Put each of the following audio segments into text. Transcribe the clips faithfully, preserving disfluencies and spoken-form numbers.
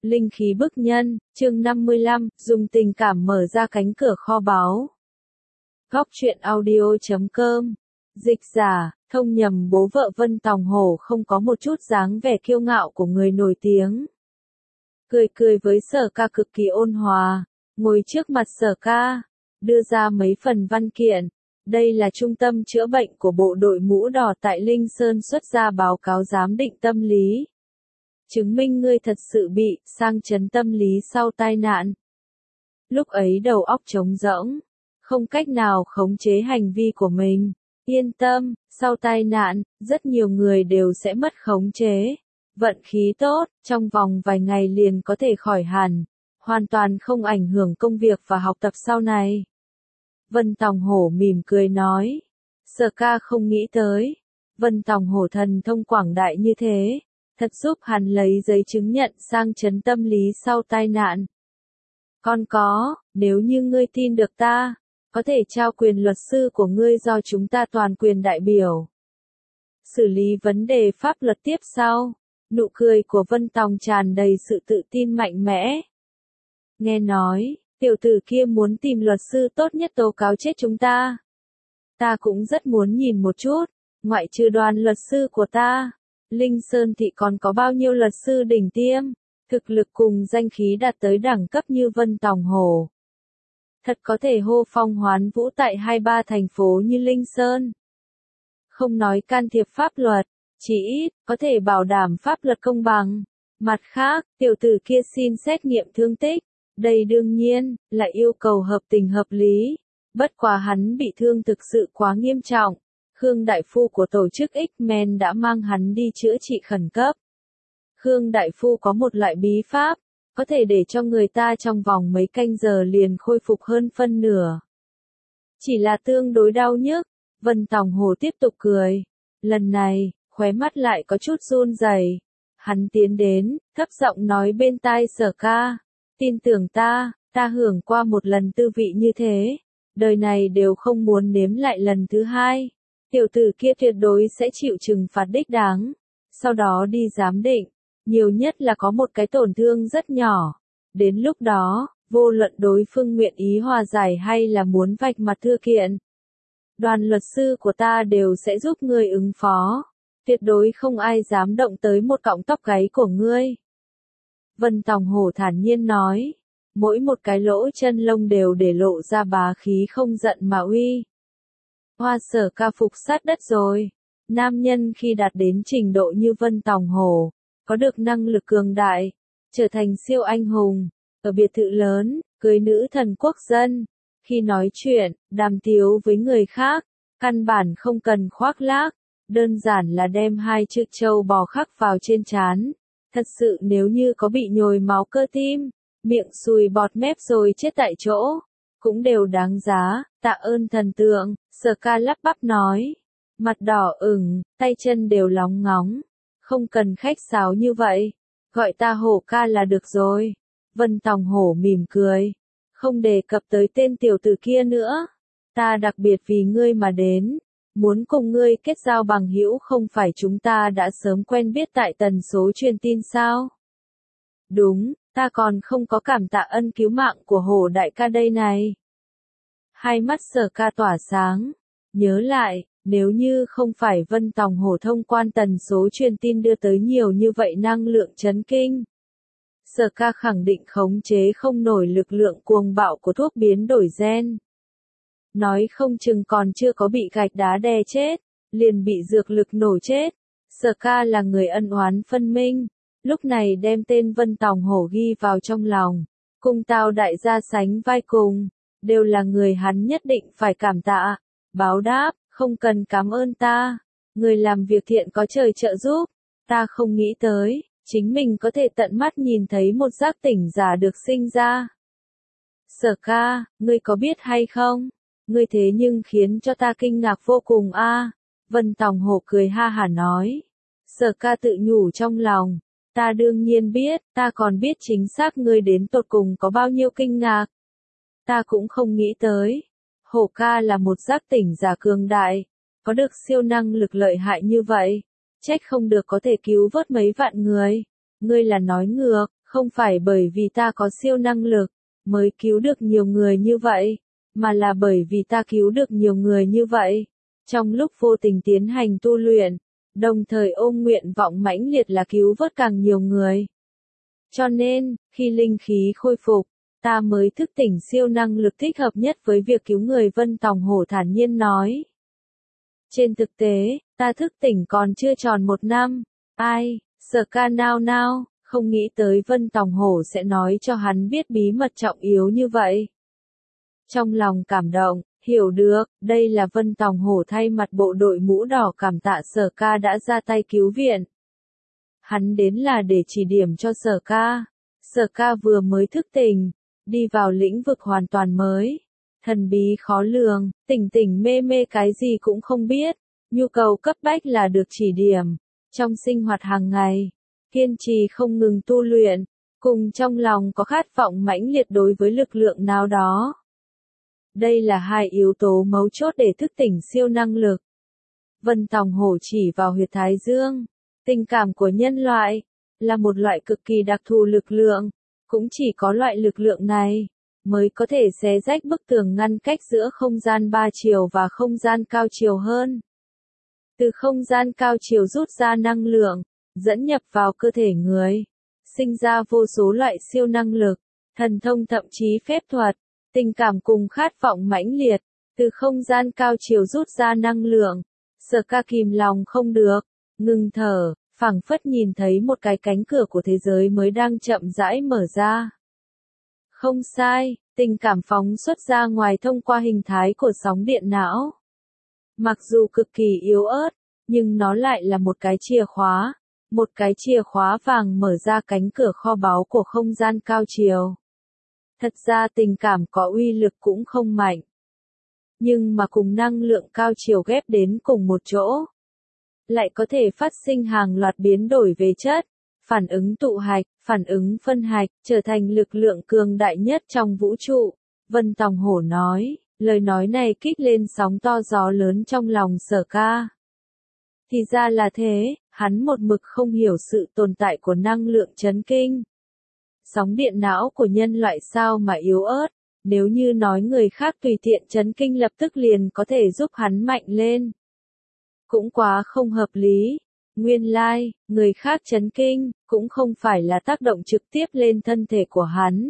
Linh khí bức nhân, chương năm mươi lăm, dùng tình cảm mở ra cánh cửa kho báu. Góc truyện audio chấm com. Dịch giả, thông nhầm bố vợ Vân Tòng Hổ không có một chút dáng vẻ kiêu ngạo của người nổi tiếng. Cười cười với Sở Ca cực kỳ ôn hòa, ngồi trước mặt Sở Ca, đưa ra mấy phần văn kiện. Đây là trung tâm chữa bệnh của bộ đội mũ đỏ tại Linh Sơn xuất ra báo cáo giám định tâm lý. Chứng minh ngươi thật sự bị sang chấn tâm lý sau tai nạn. Lúc ấy đầu óc trống rỗng, không cách nào khống chế hành vi của mình. Yên tâm, sau tai nạn, rất nhiều người đều sẽ mất khống chế. Vận khí tốt, trong vòng vài ngày liền có thể khỏi hẳn, hoàn toàn không ảnh hưởng công việc và học tập sau này. Vân Tòng Hổ mỉm cười nói. Sở Ca không nghĩ tới. Vân Tòng Hổ thần thông quảng đại như thế, thật giúp hắn lấy giấy chứng nhận sang chấn tâm lý sau tai nạn. Còn có, nếu như ngươi tin được ta, có thể trao quyền luật sư của ngươi do chúng ta toàn quyền đại biểu. Xử lý vấn đề pháp luật tiếp sau. Nụ cười của Vân Tòng tràn đầy sự tự tin mạnh mẽ. Nghe nói, tiểu tử kia muốn tìm luật sư tốt nhất tố cáo chết chúng ta. Ta cũng rất muốn nhìn một chút, ngoại trừ đoàn luật sư của ta, Linh Sơn thị còn có bao nhiêu luật sư đỉnh tiêm, thực lực cùng danh khí đạt tới đẳng cấp như Vân Tòng Hổ. Thật có thể hô phong hoán vũ tại hai ba thành phố như Linh Sơn. Không nói can thiệp pháp luật, chỉ ít, có thể bảo đảm pháp luật công bằng. Mặt khác, tiểu tử kia xin xét nghiệm thương tích. Đây đương nhiên, là yêu cầu hợp tình hợp lý. Bất quá hắn bị thương thực sự quá nghiêm trọng. Khương Đại Phu của tổ chức X-Men đã mang hắn đi chữa trị khẩn cấp. Khương Đại Phu có một loại bí pháp, có thể để cho người ta trong vòng mấy canh giờ liền khôi phục hơn phân nửa. Chỉ là tương đối đau nhức. Vân Tòng Hổ tiếp tục cười. Lần này, khóe mắt lại có chút run rẩy. Hắn tiến đến, thấp giọng nói bên tai Sở Ca. Tin tưởng ta, ta hưởng qua một lần tư vị như thế. Đời này đều không muốn nếm lại lần thứ hai. Tiểu tử kia tuyệt đối sẽ chịu trừng phạt đích đáng. Sau đó đi giám định. Nhiều nhất là có một cái tổn thương rất nhỏ. Đến lúc đó, vô luận đối phương nguyện ý hòa giải hay là muốn vạch mặt thư kiện, đoàn luật sư của ta đều sẽ giúp ngươi ứng phó. Tuyệt đối không ai dám động tới một cọng tóc gáy của ngươi. Vân Tòng Hổ thản nhiên nói. Mỗi một cái lỗ chân lông đều để lộ ra bá khí không giận mà uy. Hoa Sở Ca phục sát đất rồi. Nam nhân khi đạt đến trình độ như Vân Tòng Hổ, có được năng lực cường đại, trở thành siêu anh hùng, ở biệt thự lớn, cưới nữ thần quốc dân. Khi nói chuyện, đàm tiếu với người khác, căn bản không cần khoác lác, đơn giản là đem hai chữ trâu bò khắc vào trên trán. Thật sự nếu như có bị nhồi máu cơ tim, miệng sùi bọt mép rồi chết tại chỗ, cũng đều đáng giá. Tạ ơn thần tượng, Sở Ca lắp bắp nói. Mặt đỏ ửng, tay chân đều lóng ngóng. Không cần khách sáo như vậy, gọi ta Hổ ca là được rồi. Vân Tòng Hổ mỉm cười. Không đề cập tới tên tiểu tử kia nữa. Ta đặc biệt vì ngươi mà đến. Muốn cùng ngươi kết giao bằng hữu, không phải chúng ta đã sớm quen biết tại tần số truyền tin sao? Đúng, ta còn không có cảm tạ ân cứu mạng của Hổ đại ca đây này. Hai mắt Sở Ca tỏa sáng. Nhớ lại, nếu như không phải Vân Tòng Hổ thông quan tần số truyền tin đưa tới nhiều như vậy năng lượng chấn kinh, Sở Ca khẳng định khống chế không nổi lực lượng cuồng bạo của thuốc biến đổi gen. Nói không chừng còn chưa có bị gạch đá đè chết, liền bị dược lực nổ chết. Sở Ca là người ân oán phân minh, lúc này đem tên Vân Tòng Hổ ghi vào trong lòng. Cùng Tào đại gia sánh vai cùng, đều là người hắn nhất định phải cảm tạ. Báo đáp, không cần cảm ơn ta. Người làm việc thiện có trời trợ giúp. Ta không nghĩ tới, chính mình có thể tận mắt nhìn thấy một giác tỉnh giả được sinh ra. Sở Ca, ngươi có biết hay không? Ngươi thế nhưng khiến cho ta kinh ngạc vô cùng a. À. Vân Tòng Hổ cười ha hả nói. Sở Ca tự nhủ trong lòng. Ta đương nhiên biết, ta còn biết chính xác ngươi đến tột cùng có bao nhiêu kinh ngạc. Ta cũng không nghĩ tới. Hổ ca là một giác tỉnh giả cường đại, có được siêu năng lực lợi hại như vậy. Trách không được có thể cứu vớt mấy vạn người. Ngươi là nói ngược, Không phải bởi vì ta có siêu năng lực, mới cứu được nhiều người như vậy, mà là bởi vì ta cứu được nhiều người như vậy. Trong lúc vô tình tiến hành tu luyện, đồng thời ôm nguyện vọng mãnh liệt là cứu vớt càng nhiều người. Cho nên, khi linh khí khôi phục, ta mới thức tỉnh siêu năng lực thích hợp nhất với việc cứu người, Vân Tòng Hổ thản nhiên nói. Trên thực tế, ta thức tỉnh còn chưa tròn một năm. Ai, Sở Ca nao nao, không nghĩ tới Vân Tòng Hổ sẽ nói cho hắn biết bí mật trọng yếu như vậy. Trong lòng cảm động, hiểu được, đây là Vân Tòng Hổ thay mặt bộ đội mũ đỏ cảm tạ Sở Ca đã ra tay cứu viện. Hắn đến là để chỉ điểm cho Sở Ca. Sở Ca vừa mới thức tỉnh, đi vào lĩnh vực hoàn toàn mới, thần bí khó lường, tỉnh tỉnh mê mê cái gì cũng không biết, nhu cầu cấp bách là được chỉ điểm. Trong sinh hoạt hàng ngày, kiên trì không ngừng tu luyện, cùng trong lòng có khát vọng mãnh liệt đối với lực lượng nào đó. Đây là hai yếu tố mấu chốt để thức tỉnh siêu năng lực. Vân Tòng Hổ chỉ vào huyệt thái dương. Tình cảm của nhân loại là một loại cực kỳ đặc thù lực lượng, cũng chỉ có loại lực lượng này mới có thể xé rách bức tường ngăn cách giữa không gian ba chiều và không gian cao chiều hơn. Từ không gian cao chiều rút ra năng lượng, dẫn nhập vào cơ thể người, sinh ra vô số loại siêu năng lực, thần thông thậm chí phép thuật, tình cảm cùng khát vọng mãnh liệt. Từ không gian cao chiều rút ra năng lượng, Sở Ca kìm lòng không được, ngừng thở, phảng phất nhìn thấy một cái cánh cửa của thế giới mới đang chậm rãi mở ra. Không sai, tình cảm phóng xuất ra ngoài thông qua hình thái của sóng điện não. Mặc dù cực kỳ yếu ớt, nhưng nó lại là một cái chìa khóa, một cái chìa khóa vàng mở ra cánh cửa kho báu của không gian cao chiều. Thật ra tình cảm có uy lực cũng không mạnh, nhưng mà cùng năng lượng cao chiều ghép đến cùng một chỗ, lại có thể phát sinh hàng loạt biến đổi về chất, phản ứng tụ hạch, phản ứng phân hạch, trở thành lực lượng cường đại nhất trong vũ trụ. Vân Tòng Hổ nói, lời nói này kích lên sóng to gió lớn trong lòng Sở Ca. Thì ra là thế, hắn một mực không hiểu sự tồn tại của năng lượng chấn kinh. Sóng điện não của nhân loại sao mà yếu ớt, nếu như nói người khác tùy tiện chấn kinh lập tức liền có thể giúp hắn mạnh lên. Cũng quá không hợp lý. Nguyên lai, like, người khác chấn kinh, cũng không phải là tác động trực tiếp lên thân thể của hắn,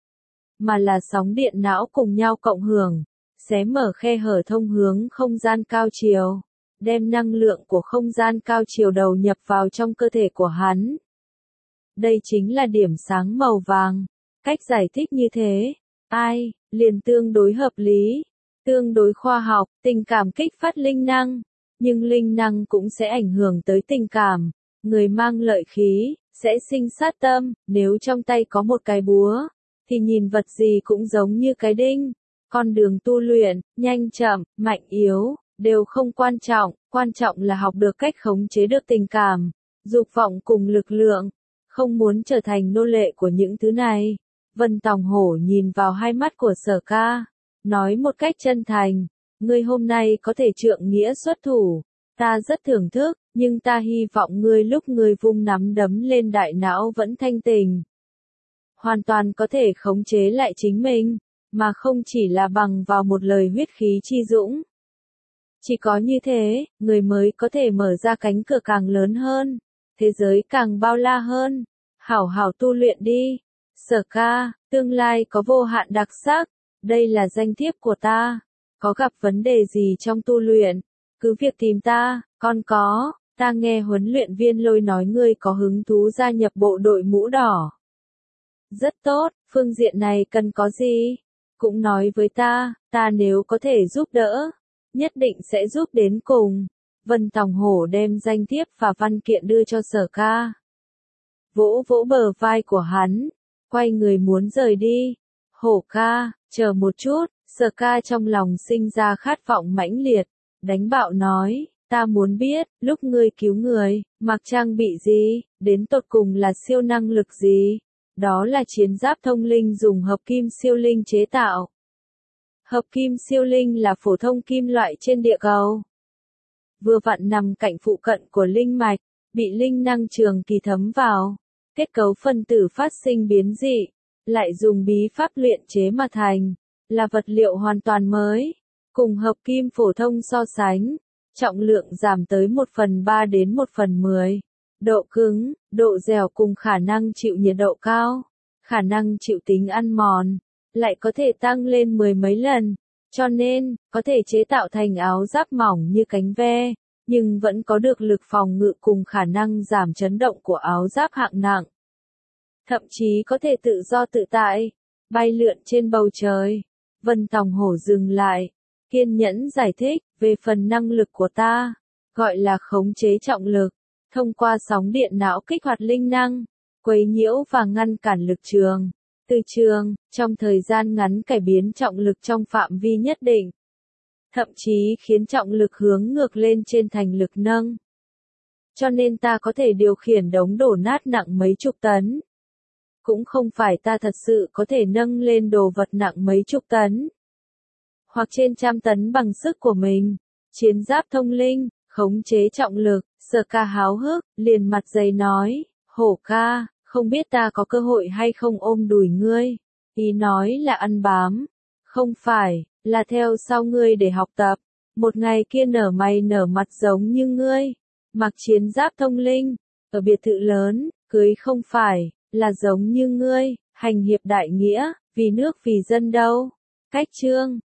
mà là sóng điện não cùng nhau cộng hưởng, xé mở khe hở thông hướng không gian cao chiều, đem năng lượng của không gian cao chiều đầu nhập vào trong cơ thể của hắn. Đây chính là điểm sáng màu vàng. Cách giải thích như thế, ai, liền tương đối hợp lý, tương đối khoa học, tình cảm kích phát linh năng. Nhưng linh năng cũng sẽ ảnh hưởng tới tình cảm. Người mang lợi khí, sẽ sinh sát tâm. Nếu trong tay có một cái búa, thì nhìn vật gì cũng giống như cái đinh. Con đường tu luyện, nhanh chậm, mạnh yếu, đều không quan trọng. Quan trọng là học được cách khống chế được tình cảm, dục vọng cùng lực lượng. Không muốn trở thành nô lệ của những thứ này. Vân Tòng Hổ nhìn vào hai mắt của Sở Ca, nói một cách chân thành. Ngươi hôm nay có thể trượng nghĩa xuất thủ, ta rất thưởng thức, nhưng ta hy vọng ngươi lúc ngươi vung nắm đấm lên đại não vẫn thanh tỉnh. Hoàn toàn có thể khống chế lại chính mình, mà không chỉ là bằng vào một lời huyết khí chi dũng. Chỉ có như thế, người mới có thể mở ra cánh cửa càng lớn hơn, thế giới càng bao la hơn. Hảo hảo tu luyện đi. Sở Ca, tương lai có vô hạn đặc sắc, đây là danh thiếp của ta. Có gặp vấn đề gì trong tu luyện, cứ việc tìm ta. Còn có, ta nghe huấn luyện viên Lôi nói ngươi có hứng thú gia nhập bộ đội mũ đỏ. Rất tốt, phương diện này cần có gì? Cũng nói với ta, ta nếu có thể giúp đỡ, nhất định sẽ giúp đến cùng. Vân Tòng Hổ đem danh thiếp và văn kiện đưa cho Sở Ca. Vỗ vỗ bờ vai của hắn, quay người muốn rời đi. Hổ ca, chờ một chút. Sở Ca trong lòng sinh ra khát vọng mãnh liệt, đánh bạo nói, ta muốn biết, lúc ngươi cứu người, mặc trang bị gì, đến tột cùng là siêu năng lực gì? Đó là chiến giáp thông linh dùng hợp kim siêu linh chế tạo. Hợp kim siêu linh là phổ thông kim loại trên địa cầu. Vừa vặn nằm cạnh phụ cận của linh mạch, bị linh năng trường kỳ thấm vào. kết cấu phân tử phát sinh biến dị, lại dùng bí pháp luyện chế mà thành, là vật liệu hoàn toàn mới, cùng hợp kim phổ thông so sánh, trọng lượng giảm tới một phần ba đến một phần mười, độ cứng, độ dẻo cùng khả năng chịu nhiệt độ cao, khả năng chịu tính ăn mòn, lại có thể tăng lên mười mấy lần, cho nên, có thể chế tạo thành áo giáp mỏng như cánh ve, nhưng vẫn có được lực phòng ngự cùng khả năng giảm chấn động của áo giáp hạng nặng. Thậm chí có thể tự do tự tại, bay lượn trên bầu trời. Vân Tòng Hổ dừng lại, kiên nhẫn giải thích, về phần năng lực của ta, gọi là khống chế trọng lực, thông qua sóng điện não kích hoạt linh năng, quấy nhiễu và ngăn cản lực trường, từ trường, trong thời gian ngắn cải biến trọng lực trong phạm vi nhất định. Thậm chí khiến trọng lực hướng ngược lên trên thành lực nâng. Cho nên ta có thể điều khiển đống đổ nát nặng mấy chục tấn. Cũng không phải ta thật sự có thể nâng lên đồ vật nặng mấy chục tấn. Hoặc trên trăm tấn bằng sức của mình. Chiến giáp thông linh, khống chế trọng lực, Sở Ca háo hức, liền mặt dày nói, Hổ ca, không biết ta có cơ hội hay không ôm đùi ngươi. Ý nói là ăn bám. Không phải, là theo sau ngươi để học tập. Một ngày kia nở mày nở mặt giống như ngươi. Mặc chiến giáp thông linh, ở biệt thự lớn, cưới không phải, là giống như ngươi, hành hiệp đại nghĩa, vì nước vì dân đâu. Cách chương